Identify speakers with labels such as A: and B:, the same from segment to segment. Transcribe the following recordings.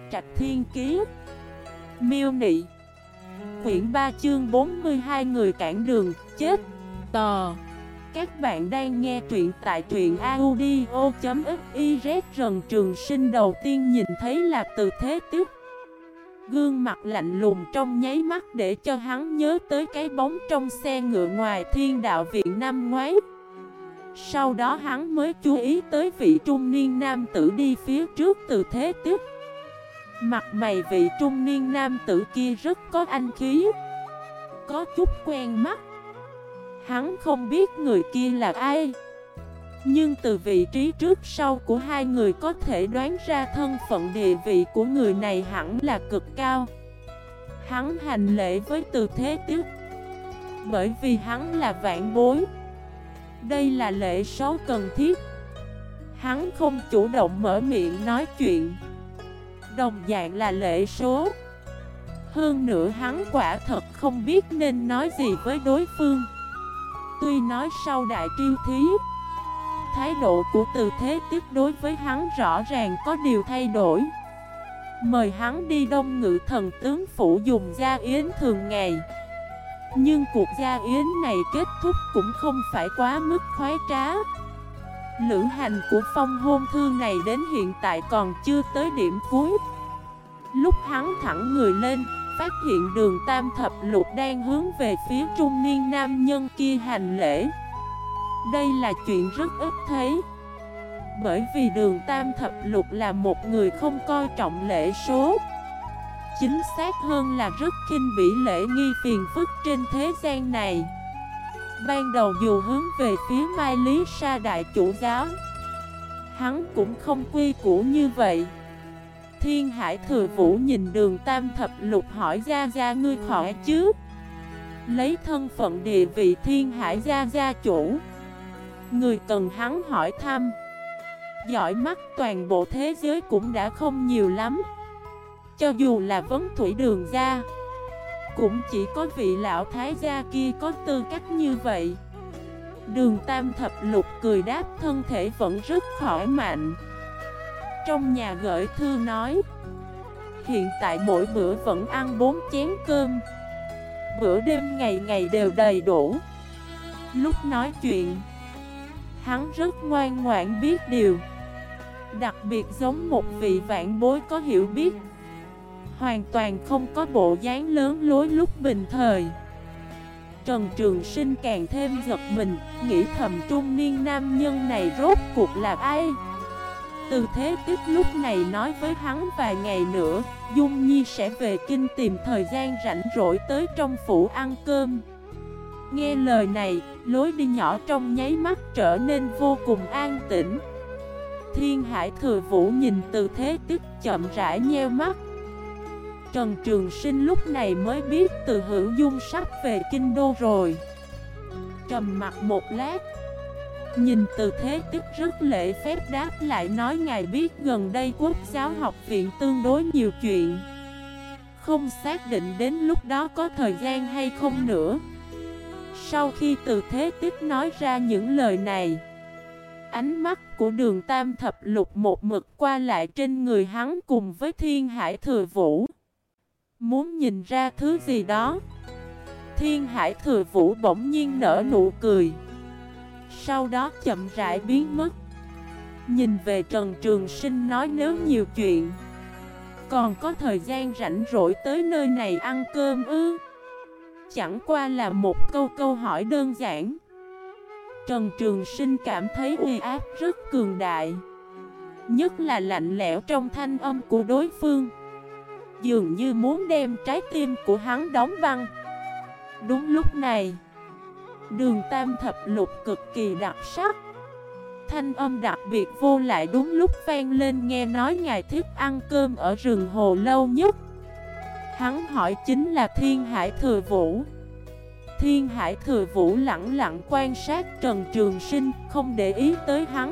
A: Trạch Thiên Kiế. Miêu Nị. Quyển 3 chương 42 người cản đường, chết. Tò. Các bạn đang nghe truyện tại truyện audio.xyz. Rần Trường Sinh đầu tiên nhìn thấy là Từ Thế Tiếp. Gương mặt lạnh lùng trong nháy mắt để cho hắn nhớ tới cái bóng trong xe ngựa ngoài Thiên Đạo Viện năm ngoái. Sau đó hắn mới chú ý tới vị trung niên nam tử đi phía trước Từ Thế Tiếp. Mặt mày vị trung niên nam tử kia rất có anh khí, có chút quen mắt. Hắn không biết người kia là ai, nhưng từ vị trí trước sau của hai người có thể đoán ra thân phận địa vị của người này hẳn là cực cao. Hắn hành lễ với Từ Thế Tiếp, bởi vì hắn là vạn bối. Đây là lễ số cần thiết. Hắn không chủ động mở miệng nói chuyện, đồng dạng là lễ số. Hơn nữa hắn quả thật không biết nên nói gì với đối phương. Tuy nói sau đại triêu thí, thái độ của Từ Thế Tiếp đối với hắn rõ ràng có điều thay đổi. Mời hắn đi Đông Ngự Thần Tướng Phủ dùng gia yến thường ngày. Nhưng cuộc gia yến này kết thúc cũng không phải quá mức khoái trá. Lữ hành của phong hôn thư này đến hiện tại còn chưa tới điểm cuối. Lúc hắn thẳng người lên, phát hiện Đường Tam Thập Lục đang hướng về phía trung niên nam nhân kia hành lễ. Đây là chuyện rất ít thấy, bởi vì Đường Tam Thập Lục là một người không coi trọng lễ số. Chính xác hơn là rất khinh bỉ lễ nghi phiền phức trên thế gian này. Ban đầu dù hướng về phía Mai Lý Sa đại chủ giáo, hắn cũng không quy củ như vậy. Thiên Hải Thừa Vũ nhìn Đường Tam Thập Lục hỏi: Gia Gia ngươi khỏi chứ? Lấy thân phận địa vị Thiên Hải Gia Gia chủ, người cần hắn hỏi thăm, giỏi mắt toàn bộ thế giới cũng đã không nhiều lắm. Cho dù là Vấn Thủy Đường gia, cũng chỉ có vị lão thái gia kia có tư cách như vậy. Đường Tam Thập Lục cười đáp: thân thể vẫn rất khỏe mạnh. Trong nhà gửi thư nói, hiện tại mỗi bữa vẫn ăn 4 chén cơm, bữa đêm ngày ngày đều đầy đủ. Lúc nói chuyện, hắn rất ngoan ngoãn biết điều, đặc biệt giống một vị vạn bối có hiểu biết, hoàn toàn không có bộ dáng lớn lối lúc bình thời. Trần Trường Sinh càng thêm giật mình, nghĩ thầm trung niên nam nhân này rốt cuộc là ai. Từ Thế Tiếp lúc này nói với hắn vài ngày nữa, Dung Nhi sẽ về kinh tìm thời gian rảnh rỗi tới trong phủ ăn cơm. Nghe lời này, lối đi nhỏ trong nháy mắt trở nên vô cùng an tĩnh. Thiên Hải Thừa Vũ nhìn Từ Thế Tiếp chậm rãi nheo mắt. Trần Trường Sinh lúc này mới biết Từ Hữu Dung sắp về kinh đô rồi. Trầm mặt một lát, nhìn Từ Thế Tiếp rất lễ phép đáp lại nói: ngài biết gần đây Quốc giáo học viện tương đối nhiều chuyện, không xác định đến lúc đó có thời gian hay không nữa. Sau khi Từ Thế Tiếp nói ra những lời này, ánh mắt của Đường Tam Thập Lục một mực qua lại trên người hắn cùng với Thiên Hải Thừa Vũ, muốn nhìn ra thứ gì đó. Thiên Hải Thừa Vũ bỗng nhiên nở nụ cười, sau đó chậm rãi biến mất. Nhìn về Trần Trường Sinh nói: nếu nhiều chuyện, còn có thời gian rảnh rỗi tới nơi này ăn cơm ư? Chẳng qua là một câu hỏi đơn giản. Trần Trường Sinh cảm thấy uy áp rất cường đại, nhất là lạnh lẽo trong thanh âm của đối phương, dường như muốn đem trái tim của hắn đóng băng. Đúng lúc này, Đường Tam Thập Lục cực kỳ đặc sắc, thanh âm đặc biệt vô lại đúng lúc vang lên: nghe nói ngài thích ăn cơm ở rừng hồ lâu nhất. Hắn hỏi chính là Thiên Hải Thừa Vũ. Thiên Hải Thừa Vũ lặng lặng quan sát Trần Trường Sinh, không để ý tới hắn.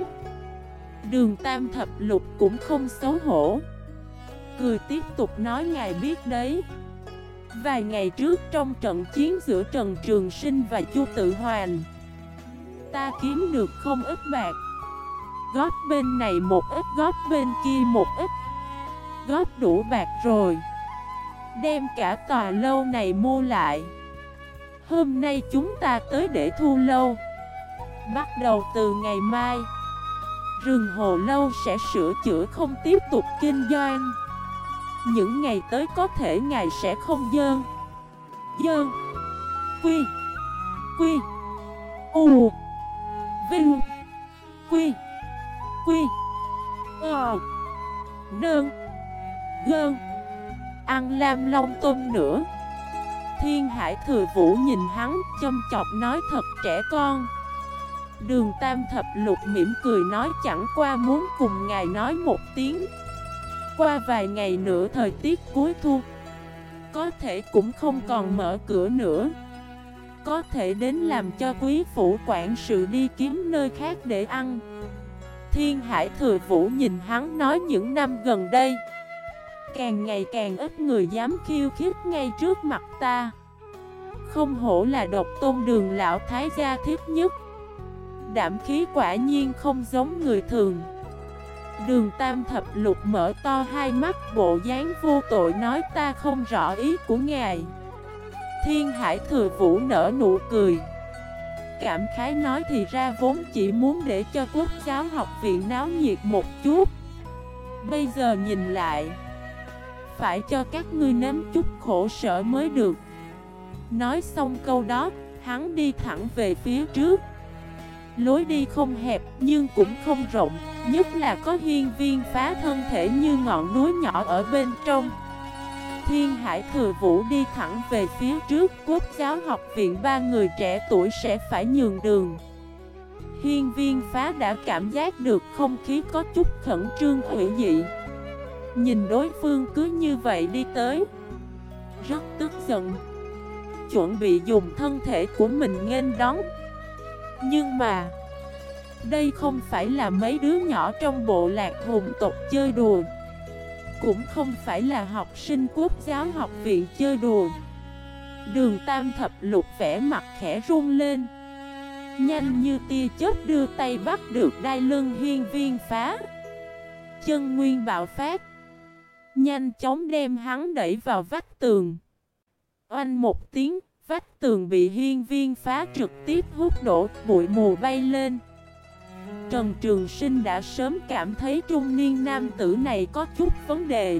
A: Đường Tam Thập Lục cũng không xấu hổ, cười tiếp tục nói: ngài biết đấy, vài ngày trước trong trận chiến giữa Trần Trường Sinh và Chu Tự Hoàn, ta kiếm được không ít bạc, góp bên này một ít, góp bên kia một ít. góp đủ bạc rồi, đem cả tòa lâu này mua lại. Hôm nay chúng ta tới để thu lâu. Bắt đầu từ ngày mai, Rừng Hồ Lâu sẽ sửa chữa không tiếp tục kinh doanh. Những ngày tới có thể ngài sẽ không dơn Quy U Vinh Quy Nơn Gơn ăn lam long tôm nữa. Thiên Hải Thừa Vũ nhìn hắn châm chọc nói thật trẻ con. Đường Tam Thập Lục mỉm cười nói chẳng qua muốn cùng ngài nói một tiếng. Qua vài ngày nữa thời tiết cuối thu, có thể cũng không còn mở cửa nữa. Có thể đến làm cho quý phủ quản sự đi kiếm nơi khác để ăn. Thiên Hải Thừa Vũ nhìn hắn nói những năm gần đây, càng ngày càng ít người dám khiêu khích ngay trước mặt ta. Không hổ là Độc Tôn Đường lão thái gia thiết nhất, đảm khí quả nhiên không giống người thường. Đường Tam Thập Lục mở to hai mắt bộ dáng vô tội nói ta không rõ ý của ngài. Thiên Hải Thừa Vũ nở nụ cười, cảm khái nói thì ra vốn chỉ muốn để cho Quốc giáo học viện náo nhiệt một chút. Bây giờ nhìn lại, phải cho các ngươi nếm chút khổ sở mới được. Nói xong câu đó, hắn đi thẳng về phía trước. Lối đi không hẹp nhưng cũng không rộng, nhất là có hiên viên phá thân thể như ngọn núi nhỏ ở bên trong. Thiên Hải Thừa Vũ đi thẳng về phía trước. Quốc giáo học viện ba người trẻ tuổi sẽ phải nhường đường. Hiên viên phá đã cảm giác được không khí có chút khẩn trương hủy dị. Nhìn đối phương cứ như vậy đi tới, rất tức giận, chuẩn bị dùng thân thể của mình nghênh đón. Nhưng mà đây không phải là mấy đứa nhỏ trong bộ lạc hùng tộc chơi đùa, cũng không phải là học sinh Quốc giáo học viện chơi đùa. Đường Tam Thập Lục vẻ mặt khẽ run lên, nhanh như tia chớp đưa tay bắt được đai lưng hiên viên phá. Chân nguyên bạo phát, nhanh chóng đem hắn đẩy vào vách tường. Oanh một tiếng, vách tường bị hiên viên phá trực tiếp hút đổ, bụi mù bay lên. Trần Trường Sinh đã sớm cảm thấy trung niên nam tử này có chút vấn đề.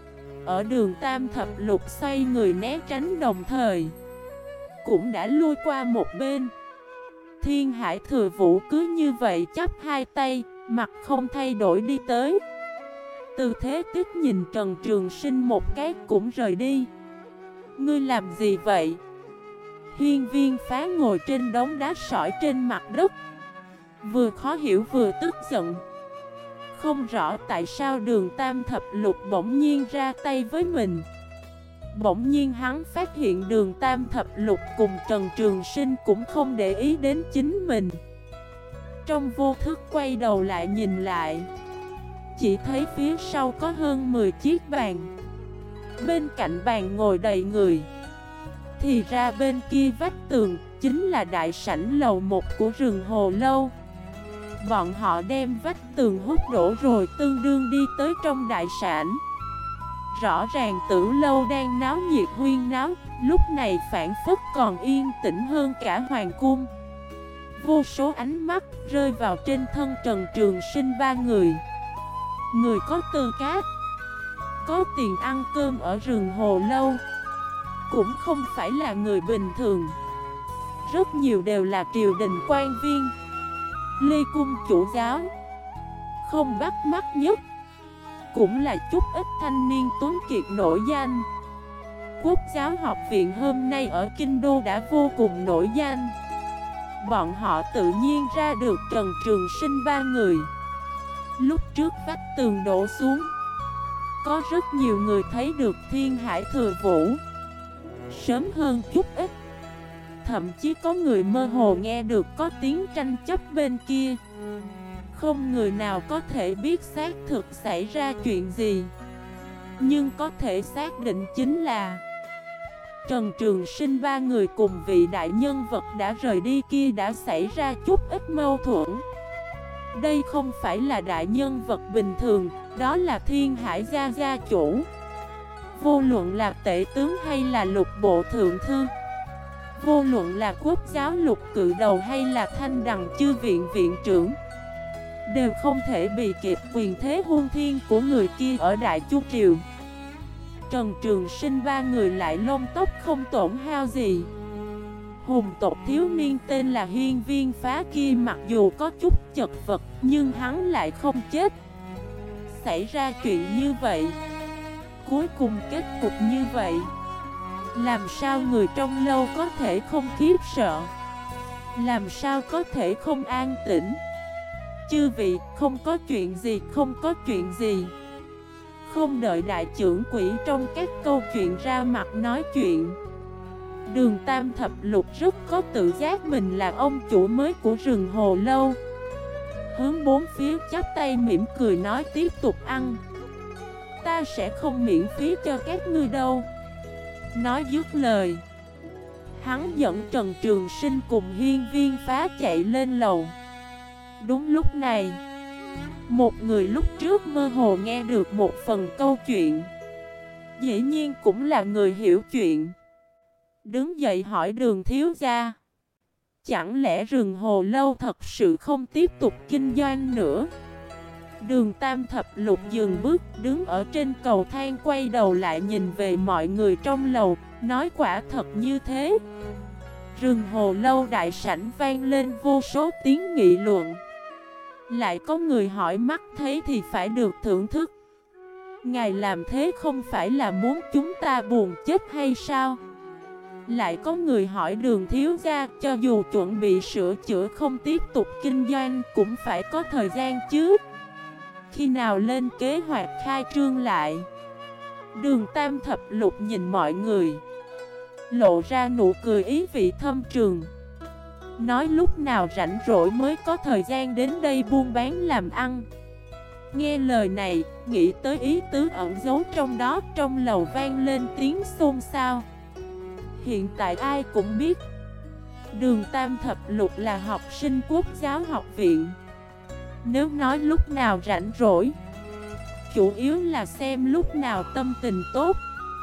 A: Ở đường Tam Thập Lục xoay người né tránh đồng thời, cũng đã lui qua một bên. Thiên Hải Thừa Vũ cứ như vậy chắp hai tay, mặt không thay đổi đi tới. Từ Thế Tích nhìn Trần Trường Sinh một cái cũng rời đi. Ngươi làm gì vậy? Hiên viên phá ngồi trên đống đá sỏi trên mặt đất, vừa khó hiểu vừa tức giận. Không rõ tại sao đường Tam Thập Lục bỗng nhiên ra tay với mình. Bỗng nhiên hắn phát hiện đường Tam Thập Lục cùng Trần Trường Sinh cũng không để ý đến chính mình. Trong vô thức quay đầu lại nhìn lại, chỉ thấy phía sau có hơn 10 chiếc bàn. Bên cạnh bàn ngồi đầy người. Thì ra bên kia vách tường chính là đại sảnh lầu 1 của Rừng Hồ Lâu. Bọn họ đem vách tường hút đổ rồi tương đương đi tới trong đại sảnh. Rõ ràng Tử Lâu đang náo nhiệt huyên náo, lúc này phảng phất còn yên tĩnh hơn cả hoàng cung. Vô số ánh mắt rơi vào trên thân Trần Trường Sinh ba người. Người có tư cách, có tiền ăn cơm ở Rừng Hồ Lâu, cũng không phải là người bình thường. Rất nhiều đều là triều đình quan viên, Lê Cung chủ giáo. Không bắt mắt nhất cũng là chút ít thanh niên tuấn kiệt nổi danh. Quốc giáo học viện hôm nay ở Kinh Đô đã vô cùng nổi danh. Bọn họ tự nhiên ra được Trần Trường Sinh ba người. Lúc trước vách tường đổ xuống, có rất nhiều người thấy được Thiên Hải Thừa Vũ. Sớm hơn chút ít, thậm chí có người mơ hồ nghe được có tiếng tranh chấp bên kia. Không người nào có thể biết xác thực xảy ra chuyện gì, nhưng có thể xác định chính là Trần Trường Sinh ba người cùng vị đại nhân vật đã rời đi kia đã xảy ra chút ít mâu thuẫn. Đây không phải là đại nhân vật bình thường, đó là Thiên Hải gia gia chủ. Vô luận là tể tướng hay là lục bộ thượng thư, vô luận là quốc giáo lục cự đầu hay là thanh đằng chư viện viện trưởng, đều không thể bị kịp quyền thế huân thiên của người kia ở Đại Chu Triều. Trần Trường Sinh ba người lại lông tóc không tổn hao gì. Hùng tộc thiếu niên tên là Hiên Viên Phá kia mặc dù có chút chật vật, nhưng hắn lại không chết. Xảy ra chuyện như vậy, cuối cùng kết cục như vậy, làm sao người trong lâu có thể không khiếp sợ, làm sao có thể không an tĩnh. Chư vị, không có chuyện gì, không có chuyện gì. Không đợi đại trưởng quỹ trong các câu chuyện ra mặt nói chuyện, Đường Tam Thập Lục rất có tự giác mình là ông chủ mới của rừng Hồ Lâu. Hướng bốn phía chắp tay mỉm cười nói tiếp tục ăn. Ta sẽ không miễn phí cho các ngươi đâu. Nói dứt lời, hắn dẫn Trần Trường Sinh cùng Hiên Viên Phá chạy lên lầu. Đúng lúc này, một người lúc trước mơ hồ nghe được một phần câu chuyện, dĩ nhiên cũng là người hiểu chuyện, đứng dậy hỏi Đường thiếu gia, chẳng lẽ rừng Hồ Lâu thật sự không tiếp tục kinh doanh nữa? Đường Tam Thập Lục dừng bước, đứng ở trên cầu thang quay đầu lại nhìn về mọi người trong lầu, nói quả thật như thế. Rừng Hồ Lâu đại sảnh vang lên vô số tiếng nghị luận. Lại có người hỏi mắt thấy thì phải được thưởng thức. Ngài làm thế không phải là muốn chúng ta buồn chết hay sao? Lại có người hỏi Đường thiếu gia, cho dù chuẩn bị sửa chữa không tiếp tục kinh doanh cũng phải có thời gian chứ. Khi nào lên kế hoạch khai trương lại? Đường Tam Thập Lục nhìn mọi người, lộ ra nụ cười ý vị thâm trường, nói lúc nào rảnh rỗi mới có thời gian đến đây buôn bán làm ăn. Nghe lời này, nghĩ tới ý tứ ẩn giấu trong đó, trong lầu vang lên tiếng xôn xao. Hiện tại ai cũng biết Đường Tam Thập Lục là học sinh Quốc giáo học viện. Nếu nói lúc nào rảnh rỗi, chủ yếu là xem lúc nào tâm tình tốt.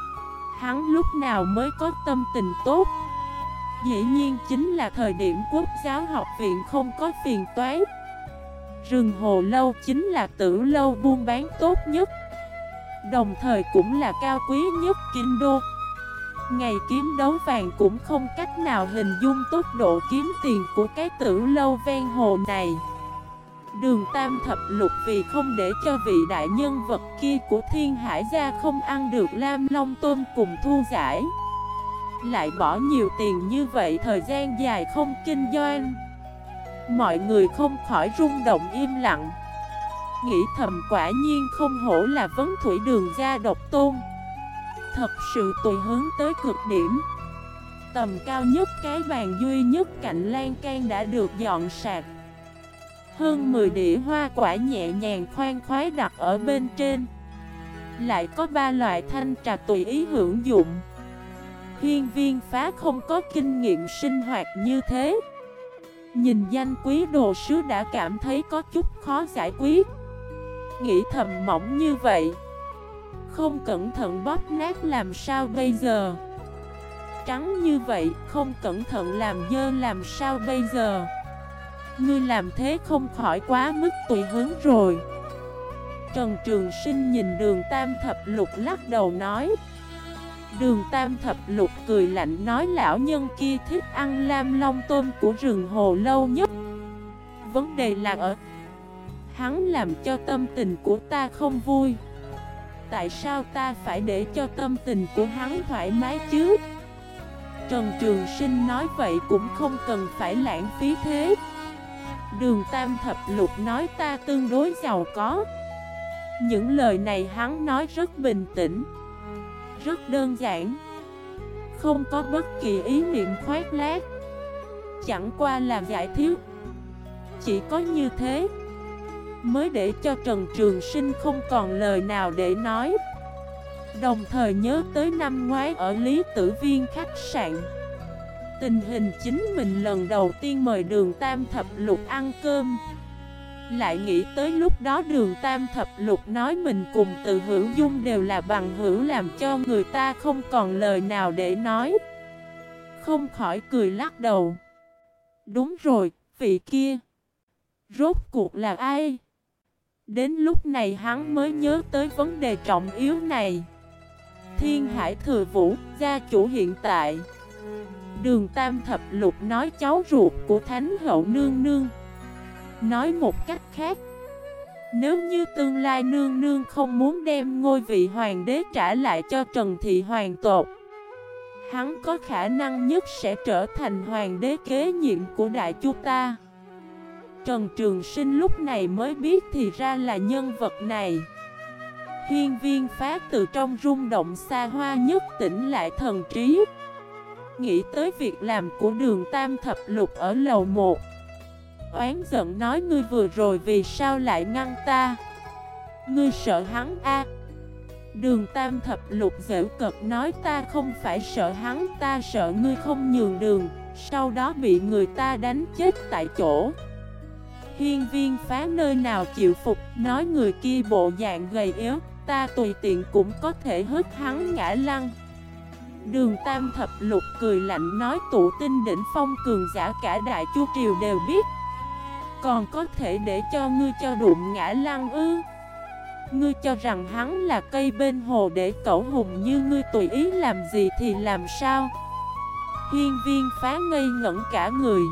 A: Hắn lúc nào mới có tâm tình tốt? Dĩ nhiên chính là thời điểm Quốc giáo học viện không có phiền toái. Rừng Hồ Lâu chính là tử lâu buôn bán tốt nhất, đồng thời cũng là cao quý nhất kinh đô. Ngày kiếm đấu vàng cũng không cách nào hình dung tốc độ kiếm tiền của cái tử lâu ven hồ này. Đường Tam Thập Lục vì không để cho vị đại nhân vật kia của Thiên Hải gia không ăn được lam long tôm cùng thu giải, lại bỏ nhiều tiền như vậy, thời gian dài không kinh doanh. Mọi người không khỏi rung động im lặng, nghĩ thầm quả nhiên không hổ là vấn thủy đường gia độc tôn, thật sự tùy hướng tới cực điểm. Tầm cao nhất cái bàn duy nhất cạnh lan can đã được dọn sạch, hơn 10 đĩa hoa quả nhẹ nhàng khoan khoái đặt ở bên trên. Lại có 3 loại thanh trà tùy ý hưởng dụng. Hiên Viên Phá không có kinh nghiệm sinh hoạt như thế, nhìn danh quý đồ sứ đã cảm thấy có chút khó giải quyết. Nghĩ thầm mỏng như vậy, không cẩn thận bóp nát làm sao bây giờ? Trắng như vậy, không cẩn thận làm dơ làm sao bây giờ? Ngươi làm thế không khỏi quá mức tùy hứng rồi. Trần Trường Sinh nhìn Đường Tam Thập Lục lắc đầu nói. Đường Tam Thập Lục cười lạnh nói lão nhân kia thích ăn lam long tôm của rừng Hồ Lâu nhất. Vấn đề là ở hắn làm cho tâm tình của ta không vui. Tại sao ta phải để cho tâm tình của hắn thoải mái chứ? Trần Trường Sinh nói vậy cũng không cần phải lãng phí thế. Đường Tam Thập Lục nói ta tương đối giàu có. Những lời này hắn nói rất bình tĩnh, rất đơn giản, không có bất kỳ ý niệm khoác lác, chẳng qua là giải thích. Chỉ có như thế mới để cho Trần Trường Sinh không còn lời nào để nói. Đồng thời nhớ tới năm ngoái ở Lý Tử Viên khách sạn, tình hình chính mình lần đầu tiên mời Đường Tam Thập Lục ăn cơm, Lại nghĩ tới lúc đó Đường Tam Thập Lục nói mình cùng Từ Hữu Dung đều là bằng hữu, làm cho người ta không còn lời nào để nói. Không khỏi cười lắc đầu. Đúng rồi, vị kia rốt cuộc là ai? Đến lúc này hắn mới nhớ tới vấn đề trọng yếu này. Thiên Hải Thừa Vũ, gia chủ hiện tại. Đường Tam Thập Lục nói cháu ruột của Thánh Hậu Nương Nương. Nói một cách khác, nếu như tương lai Nương Nương không muốn đem ngôi vị hoàng đế trả lại cho Trần Thị Hoàng tộc, hắn có khả năng nhất sẽ trở thành hoàng đế kế nhiệm của Đại Chu ta. Trần Trường Sinh lúc này mới biết thì ra là nhân vật này. Hiên Viên Phá từ trong rung động xa hoa nhất tỉnh lại thần trí, nghĩ tới việc làm của Đường Tam Thập Lục ở lầu 1. Oán giận nói: ngươi vừa rồi vì sao lại ngăn ta? Ngươi sợ hắn a? Đường Tam Thập Lục giễu cợt nói: ta không phải sợ hắn, ta sợ ngươi không nhường đường, sau đó bị người ta đánh chết tại chỗ. Hiên Viên Phá nơi nào chịu phục, nói: người kia bộ dạng gầy yếu, ta tùy tiện cũng có thể hất hắn ngã lăn. Đường Tam Thập Lục cười lạnh nói: tụ tinh đỉnh phong cường giả cả Đại Chu triều đều biết, còn có thể để cho ngươi cho đụng ngã lăn ư? Ngươi cho rằng hắn là cây bên hồ để cẩu hùng như ngươi tùy ý làm gì thì làm sao? Hiên Viên Phá ngây ngẩn cả người.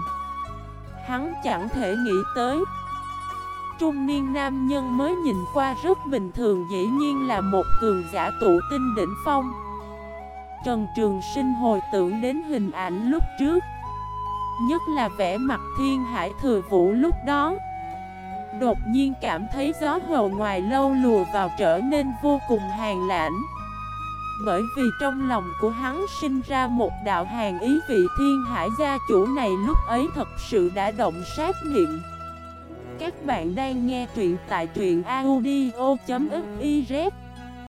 A: Hắn chẳng thể nghĩ tới, trung niên nam nhân mới nhìn qua rất bình thường dĩ nhiên là một cường giả tụ tinh đỉnh phong. Trần Trường Sinh hồi tưởng đến hình ảnh lúc trước, nhất là vẻ mặt Thiên Hải Thừa Vũ lúc đó. Đột nhiên cảm thấy gió hồ ngoài lâu lùa vào trở nên vô cùng hàn lãnh. Bởi vì trong lòng của hắn sinh ra một đạo hàn ý, vị Thiên Hải gia chủ này lúc ấy thật sự đã động sát niệm. Các bạn đang nghe truyện tại truyện audio.fif